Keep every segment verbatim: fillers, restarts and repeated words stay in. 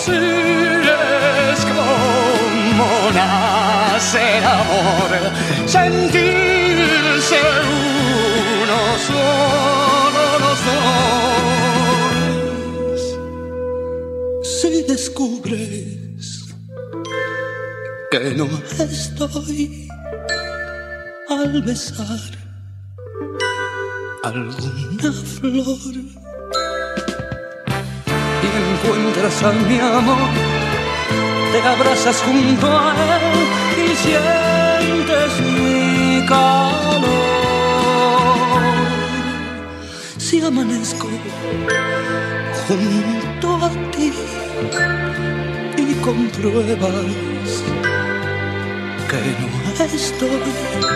Así es como nace el amor, sentirse uno solo los dos. Si descubres que no estoy al besar alguna flor y encuentras a mi amor, te abrazas junto a él y sientes mi calor. Si amanezco junto a ti y compruebas que no estoy,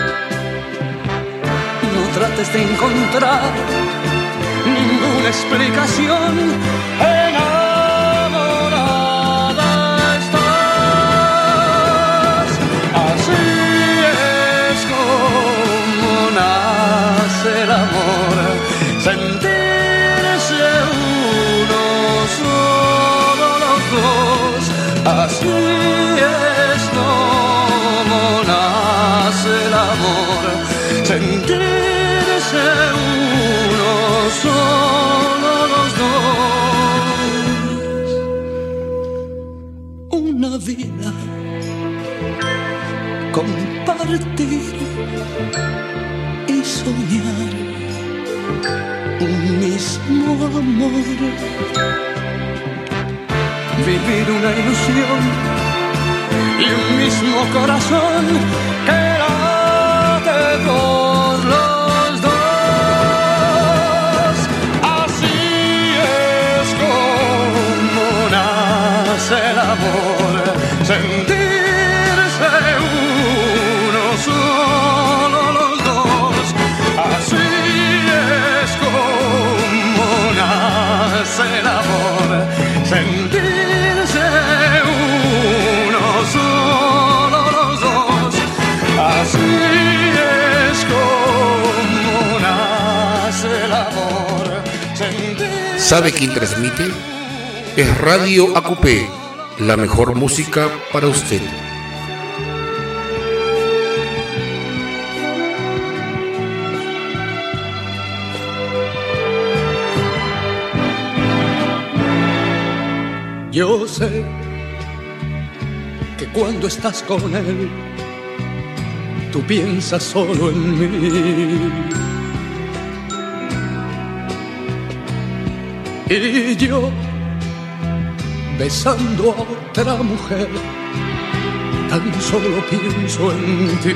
no trates de encontrar ninguna explicación. Enamorada estás. Así es como nace el amor, sentirse uno solo los dos. Así es como nace el amor, sentirse uno solo los dos. Una vida compartir y soñar un mismo amor, vivir una ilusión y un mismo corazón que late por los dos. Así es como nace el amor, sentirse uno solo los dos. Así es como nace el amor, sentirse uno solo los dos. Así es como nace el amor, sentirse. ¿Sabe quién transmite? Es Radio A Q P, la mejor música para usted. Yo sé que cuando estás con él, tú piensas solo en mí. Y yo, besando a otra mujer, tan solo pienso en ti.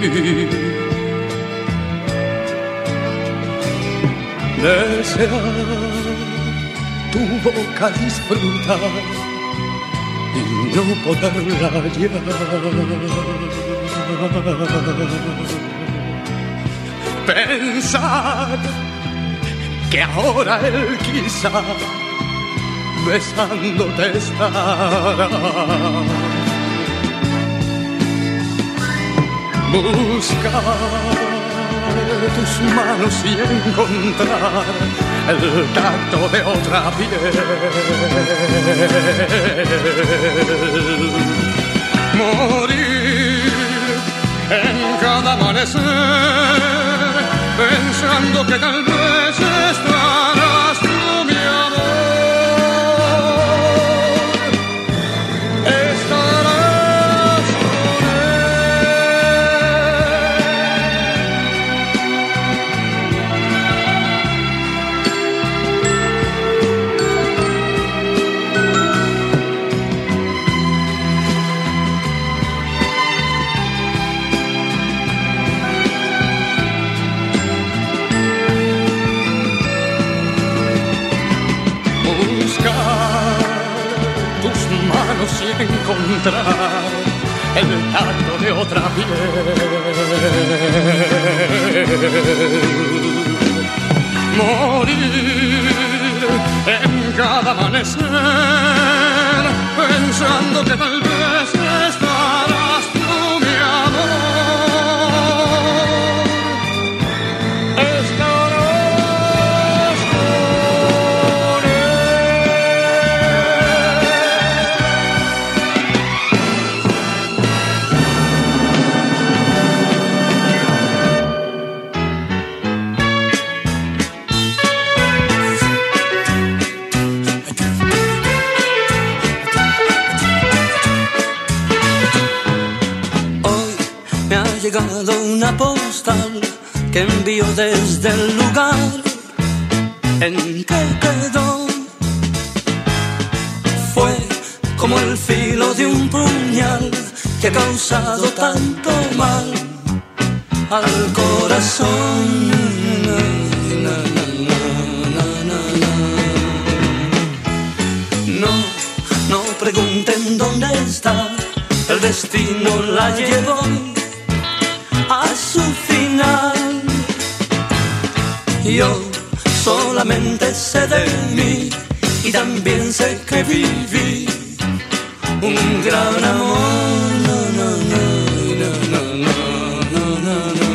Desear tu boca disfrutar y no poderla hallar. Pensar que ahora él quizá besándote estará. Buscar tus manos y encontrar el tacto de otra piel. Morir en cada amanecer pensando que tal vez estarás tú, mi amor. Estarás con y encontrar el tacto de otra piel. Morir en cada amanecer pensando que tal vez estarás tú, mi amor. Estarás con él. una postal que envió desde el lugar en que quedó. Fue como el filo de un puñal que ha causado tanto mal al corazón. No, no pregunten dónde está, el destino la llevó a su final. Yo solamente sé de mí y también sé que viví un gran amor. No, no, no, no, no, no, no.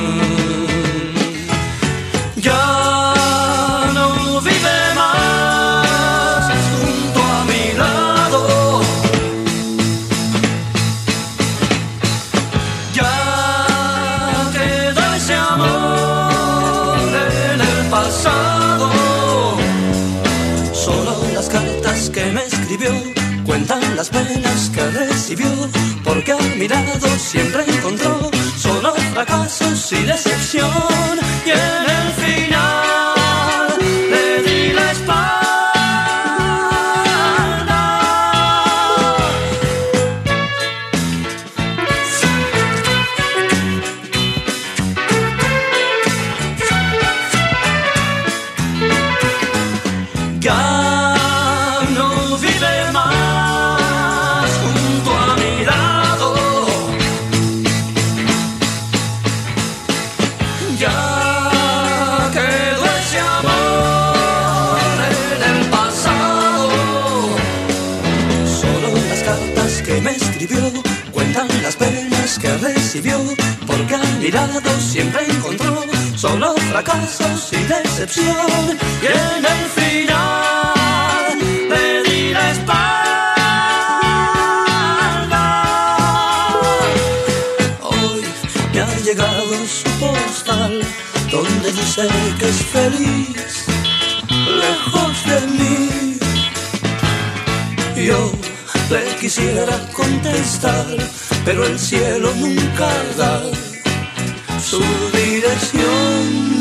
Ya no vive más junto a mi lado. Ya quedó ese amor en el pasado. Solo las cartas que me escribió cuentan las penas que recibió, porque a mi lado siempre encontró solo fracasos y decepción. Y en el final le di la espalda. Ya no vive más junto a mi lado. Ya quedó ese amor en el pasado. Solo las cartas que me escribió cuentan las penas que recibió, porque a mi lado siempre encontró solo fracasos y decepción. Y en el final le di la espalda. Hoy me ha llegado su postal donde dice que es feliz lejos de mí. Yo le quisiera contestar, pero el cielo nunca da su dirección.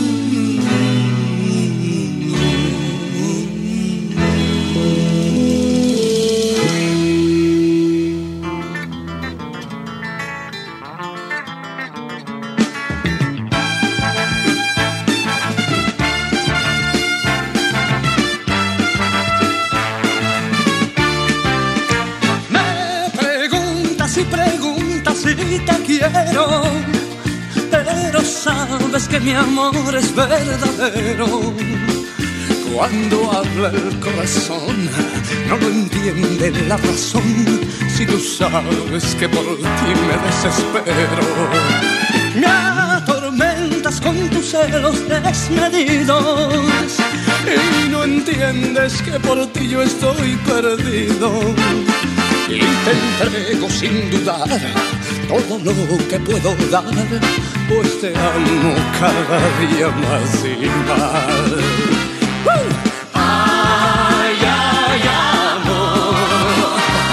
Me preguntas y preguntas si te quiero, pero sabes que mi amor es verdadero. Cuando habla el corazón, no lo entiende la razón. Si tú sabes que por ti me desespero, me atormentas con tus celos desmedidos y no entiendes que por ti yo estoy perdido. Y te entrego sin dudar todo lo que puedo dar, pues te amo cada día más y más. ¡Uh! Ay, ay, amor.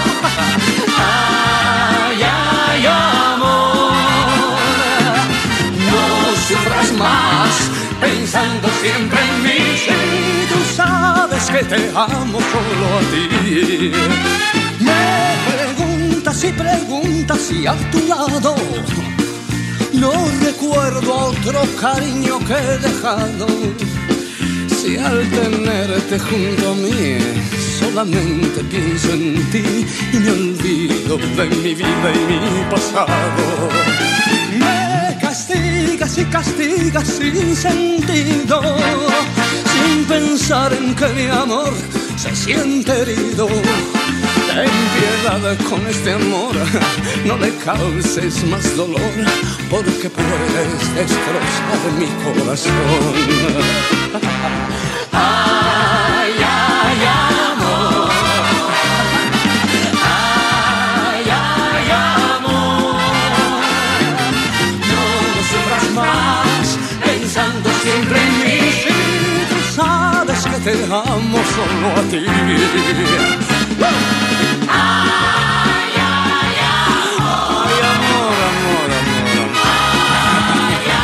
Ay, ay, amor. No sufras más pensando siempre en mí. Si tú sabes que te amo solo a ti. Me preguntas y preguntas y a tu lado no recuerdo a otro cariño que he dejado. Si al tenerte junto a mí solamente pienso en ti y me olvido de mi vida y mi pasado. Me castigas y castigas sin sentido, sin pensar en que mi amor se siente herido. Ten piedad con este amor, no le causes más dolor, porque puedes destrozar mi corazón. Ay, ay, amor. Ay, ay, amor. No sufras más pensando siempre en mí. Si tú sabes que te amo solo a ti. Ay, ay, amor. Ay, amor, amor, amor, amor. Ay,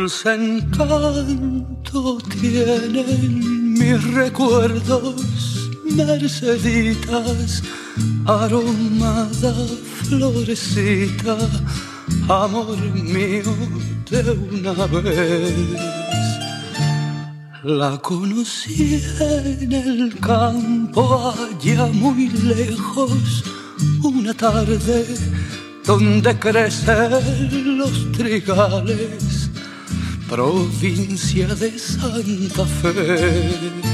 dulce encanto tienen mis recuerdos, Merceditas, aromada florecita, amor mío de una vez. La conocí en el campo allá muy lejos, una tarde donde crecen los trigales, provincia de Santa Fe.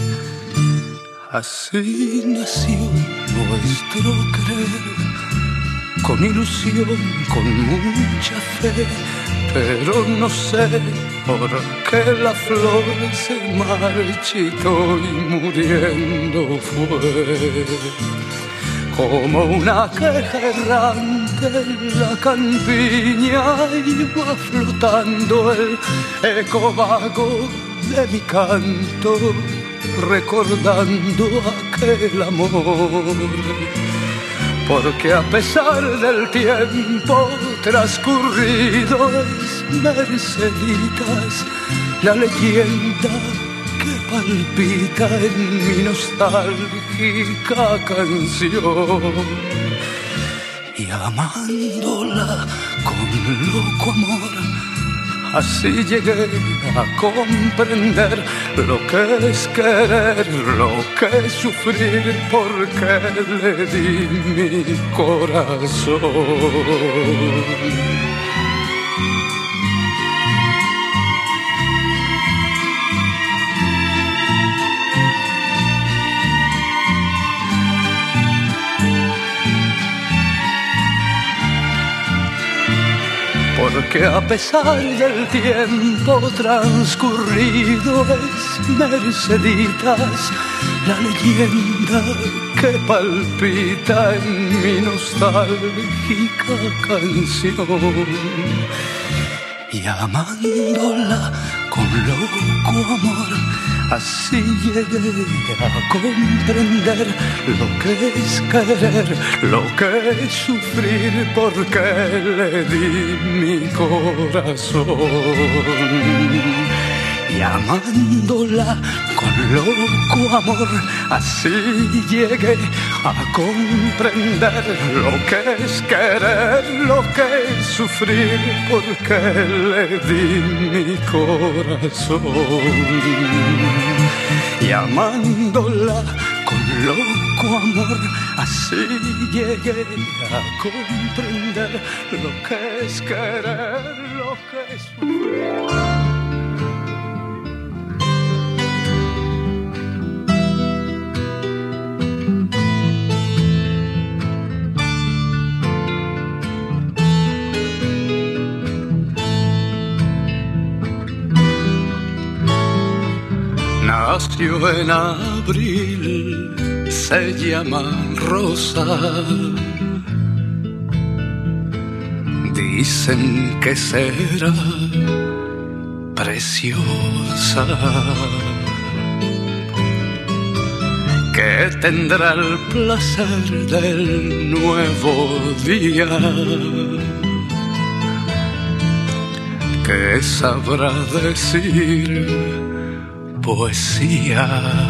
Así nació nuestro querer, con ilusión, con mucha fe, pero no sé por qué la flor se marchitó y muriendo fue. Como una queja errante en la campiña iba flotando el eco vago de mi canto, recordando aquel amor. Porque a pesar del tiempo transcurrido es Merceditas la leyenda que palpita en mi nostálgica canción. Y amándola con loco amor, así llegué a comprender lo que es querer, lo que es sufrir, porque le di mi corazón. Porque a pesar del tiempo transcurrido es Merceditas la leyenda que palpita en mi nostálgica canción. Y amándola con loco amor, así llegué a comprender lo que es querer, lo que es sufrir, porque le di mi corazón. Y amándola con loco amor, así llegué a comprender lo que es querer, lo que es sufrir, porque le di mi corazón. Y amándola con loco amor, así llegué a comprender lo que es querer, lo que es sufrir. Nació en abril, se llama Rosa. Dicen que será preciosa, que tendrá el placer del nuevo día, que sabrá decir poesía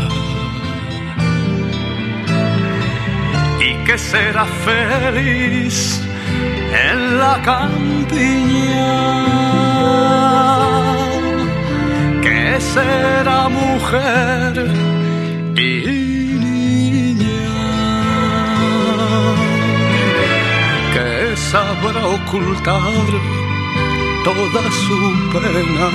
y que será feliz en la campiña, que será mujer y niña, que sabrá ocultar toda su pena,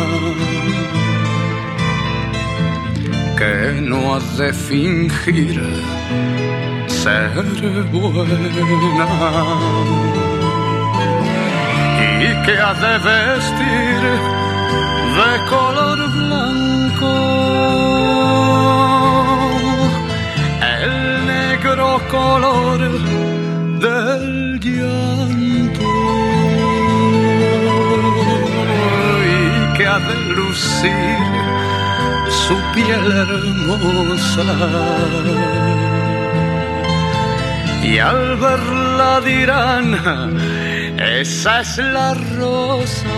que no ha de fingir ser buena y que ha de vestir de color blanco el negro color del llanto, y que ha de lucir su piel hermosa, y al verla dirán Esa es la rosa.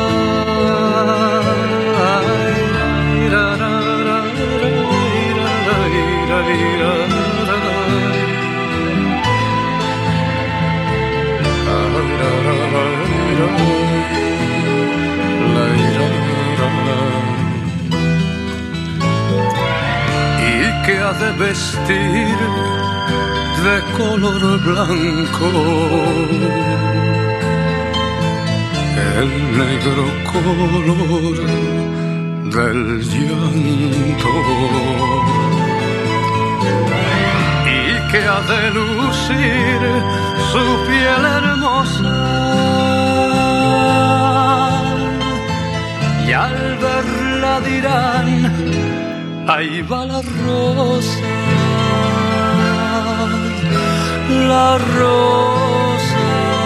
Y que ha de vestir de color blanco el negro color del llanto, y que ha de lucir su piel hermosa, y al verla dirán: ahí va la rosa, la rosa.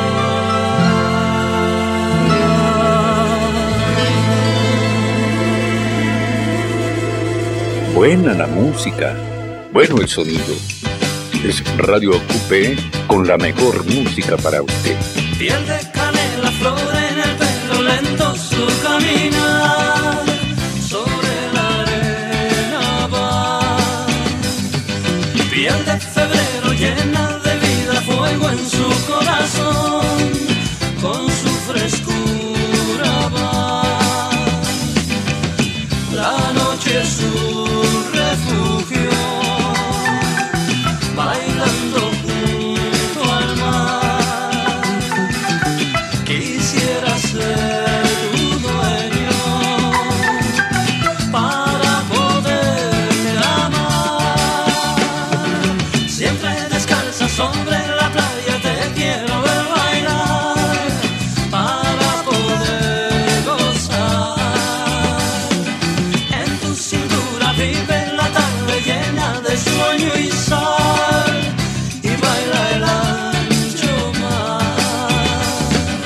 Buena la música, bueno el sonido. Es Radio Ocupé con la mejor música para usted. Piel de canela, flor en el pelo, lento su caminar, sobre la arena va. Piel de febrero llena de vida, fuego en su corazón, con su frescura va. La noche es su refugio, bailando junto al mar. Quisiera ser tu dueño para poderte amar. Siempre descalza sobre la playa te quiero ver bailar, para poder gozar. En tu cintura vive la tarde llena de sueño y sal, y baila el ancho mar.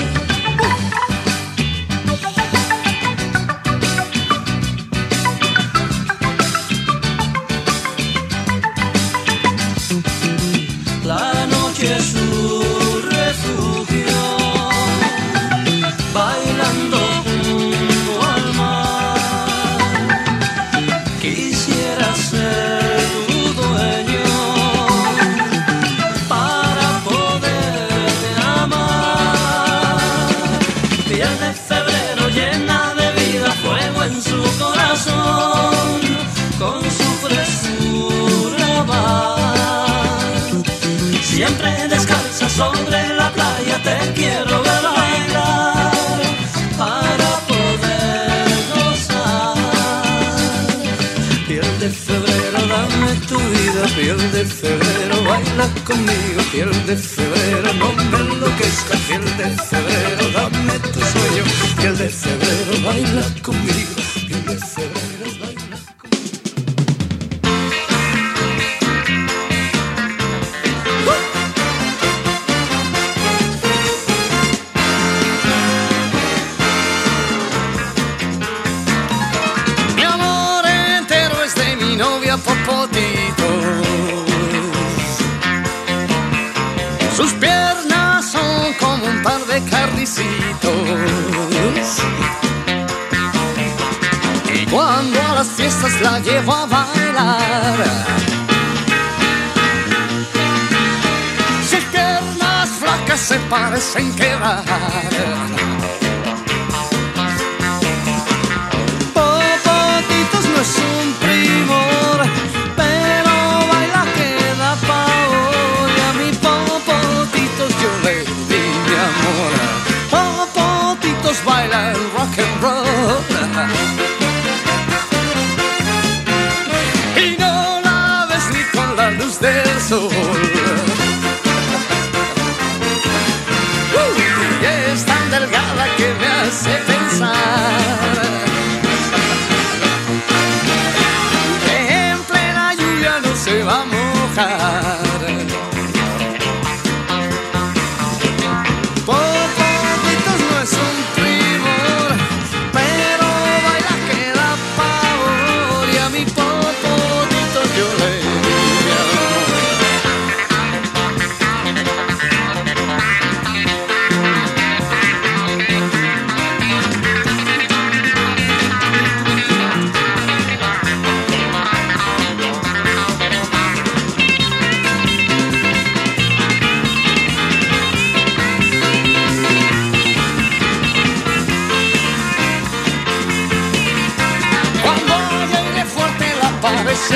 La noche es su refugio, bailando junto al mar. Quisiera ser tu dueño para poderte amar. Piel de febrero llena de vida, fuego en su corazón, con su frescura va. Siempre descalza sobre la playa te quiero ver bailar, para poder gozar. Piel de febrero, dame tu vida, piel de febrero, baila conmigo, piel de febrero, no me enloquezca, piel de febrero, dame tu sueño, piel de febrero, baila conmigo, piel de febrero, baila conmigo. Mi amor entero es de mi novia Popotito. Sus piernas son como un par de carnicitos. Y cuando a las fiestas la llevo a bailar, sus piernas flacas se parecen quebrar. Popotitos no es un primor, pero baila que da pavor. Y a mi Popotitos yo le di mi amor. Popotitos baila el rock and roll, y no la ves ni con la luz del sol. Uh, y es tan delgada que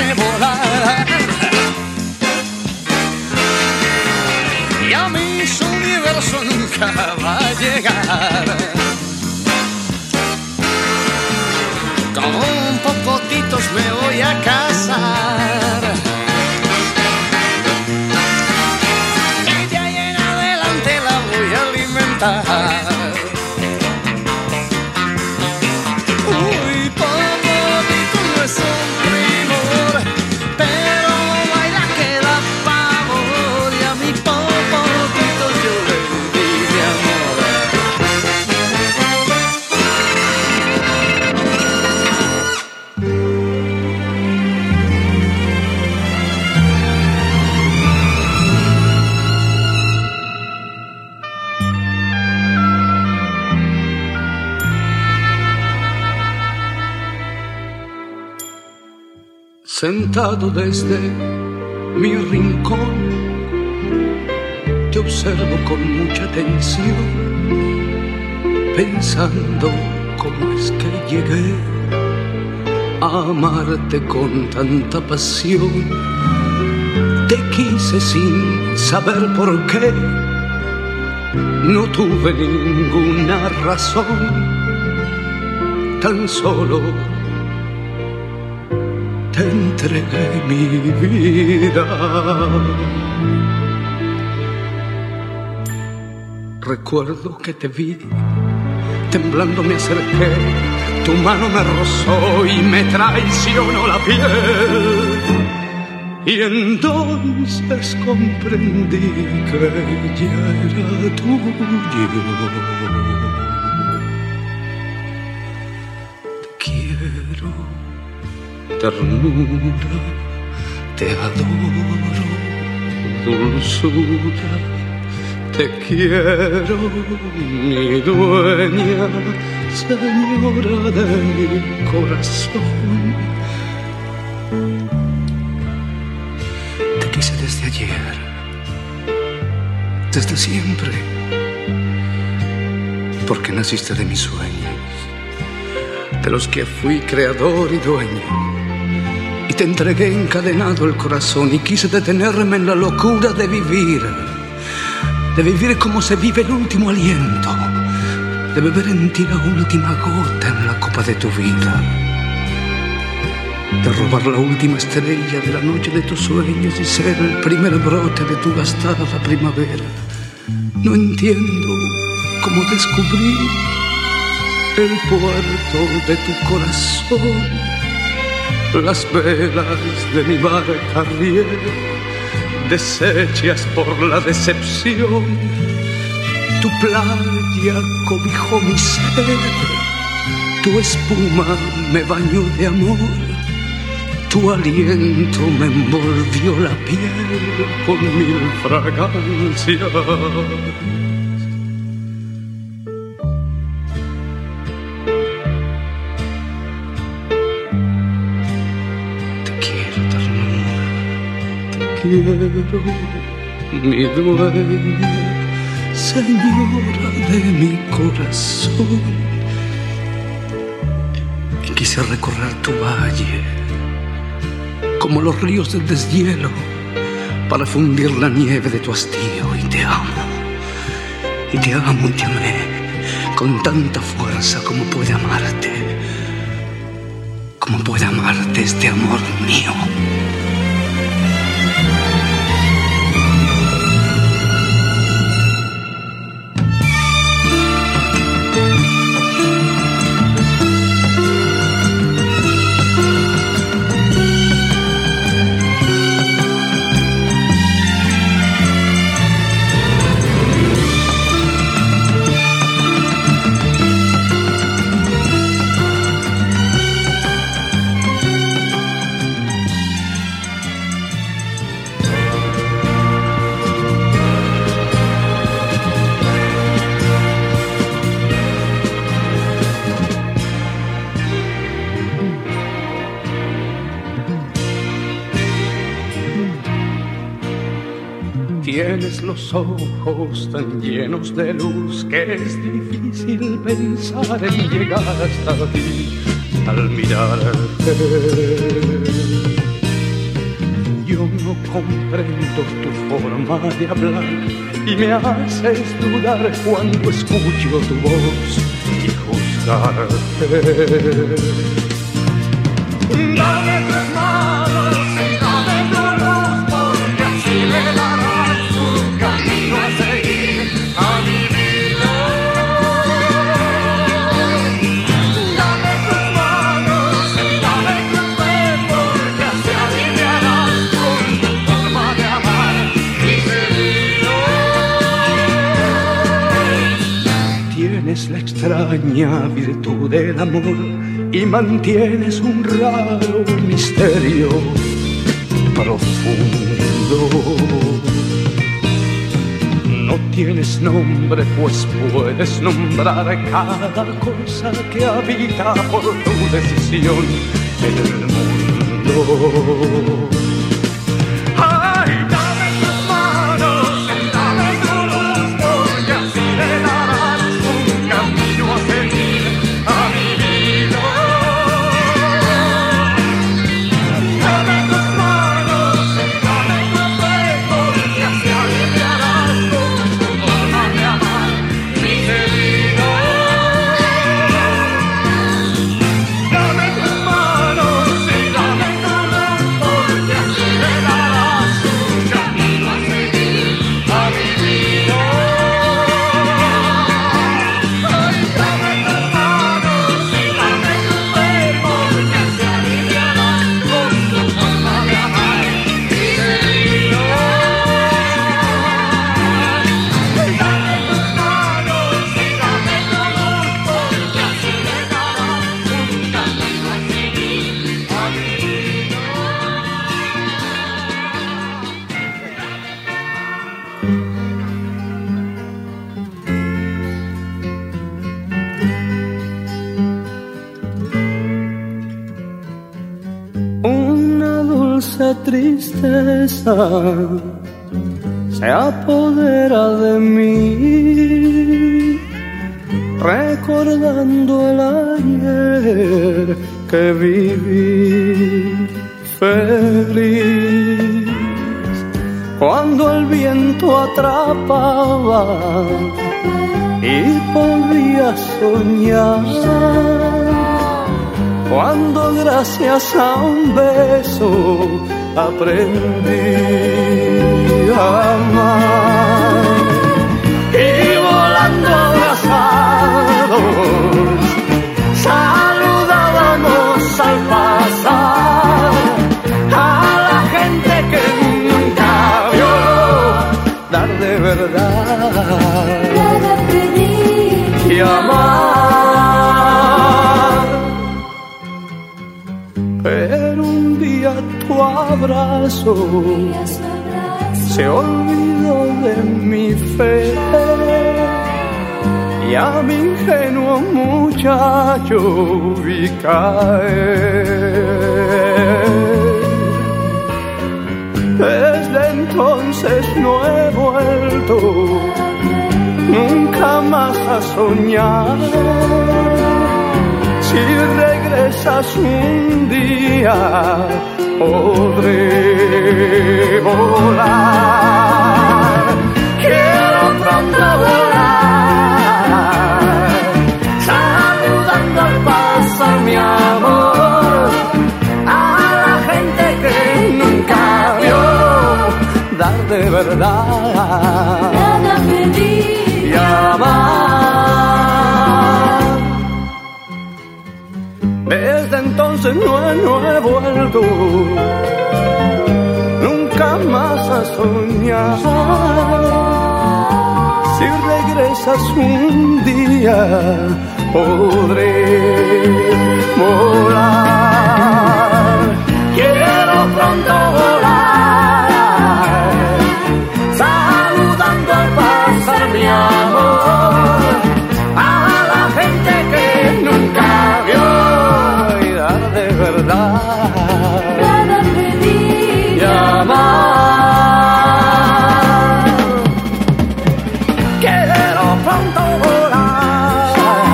volar. Y a mí su universo nunca va a llegar. Con popotitos me voy a casar. Y de ahí en adelante la voy a alimentar. Uy, popotito no es un primor, pero baila que da pavor. Y a mi popotito yo le di mi amor. Sentado desde mi rincón, te observo con mucha atención, pensando cómo es que llegué a amarte con tanta pasión. Te quise sin saber por qué, no tuve ninguna razón, tan solo te entregué mi vida. Recuerdo que te vi, temblando me acerqué, tu mano me rozó y me traicionó la piel. Y entonces comprendí que ya era tuyo. Te quiero, ternura, te adoro, dulzura, te quiero, mi dueña, señora de mi corazón. Te quise desde ayer, desde siempre, porque naciste de mis sueños, de los que fui creador y dueño. Y te entregué encadenado el corazón y quise detenerme en la locura de vivir, de vivir como se vive el último aliento, de beber en ti la última gota en la copa de tu vida, de robar la última estrella de la noche de tus sueños y ser el primer brote de tu gastada primavera. No entiendo cómo descubrí el puerto de tu corazón, las velas de mi barca riego, deshechas por la decepción. Tu playa cobijó mi sed, tu espuma me bañó de amor, tu aliento me envolvió la piel con mil fragancias. Quiero, mi dueña, señora de mi corazón. Y quise recorrer tu valle como los ríos del deshielo para fundir la nieve de tu hastío. Y te amo, y te amo y te amé con tanta fuerza como puede amarte, como puede amarte este amor mío. Tienes los ojos tan llenos de luz que es difícil pensar en llegar hasta ti al mirarte. no comprendo tu forma de hablar y me haces dudar cuando escucho tu voz y juzgarte. Dame tus manos y dame tu luz, porque así le darás un camino a seguir a mi vida. Dame tus manos y dame tu fe, porque así aliviarás con tu forma de amar mis heridas. Tienes la extraña virtud del amor y mantienes un raro misterio profundo. No tienes nombre, pues puedes nombrar cada cosa que habita por tu decisión en el mundo. Ay, dame tus manos y dame tu luz, porque así le darás un camino a seguir a mi vida. Dame tus manos y dame tu fe, porque así aliviarás con tu forma de amar mis heridas. Dame tus manos y dame tu luz, porque así le darás un camino a seguir a mi vida. Ay, dame tus manos y dame tu fe, porque así aliviarás con tu forma de amar mis heridas. Dame tus manos y dame tu luz, porque así le darás un camino a seguir a mi vida. Una dulce tristeza se apodera de mí, recordando el ayer que viví feliz, cuando el viento atrapaba y podía soñar, cuando gracias a un beso aprendí a amar, y volando abrazados saludábamos al pasar a la gente que nunca vio dar de verdad y amar. Pero un día tu abrazo se olvidó de mi fe y a mi ingenuo muchacho vi caer. Desde entonces no he vuelto nunca más a soñar. Si regresas un día, podré volar. Quiero pronto volar, saludando al pasar mi amor a la gente que nunca vio dar de verdad y amar. Desde entonces no he, no he vuelto nunca más a soñar. Si regresas un día, podré volar. Quiero pronto volar, saludando al pasar mi amor a la gente que nunca vio y dar de verdad y amar. Quiero pronto volar,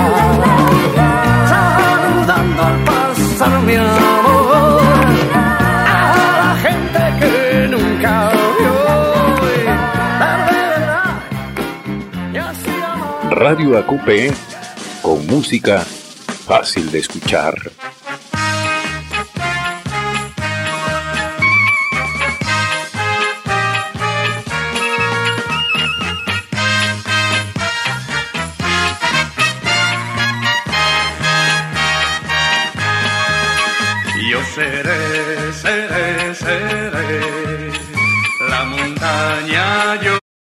saludando al pasar mi amor a la gente que Radio A Q P, con música fácil de escuchar. Yo seré, seré, seré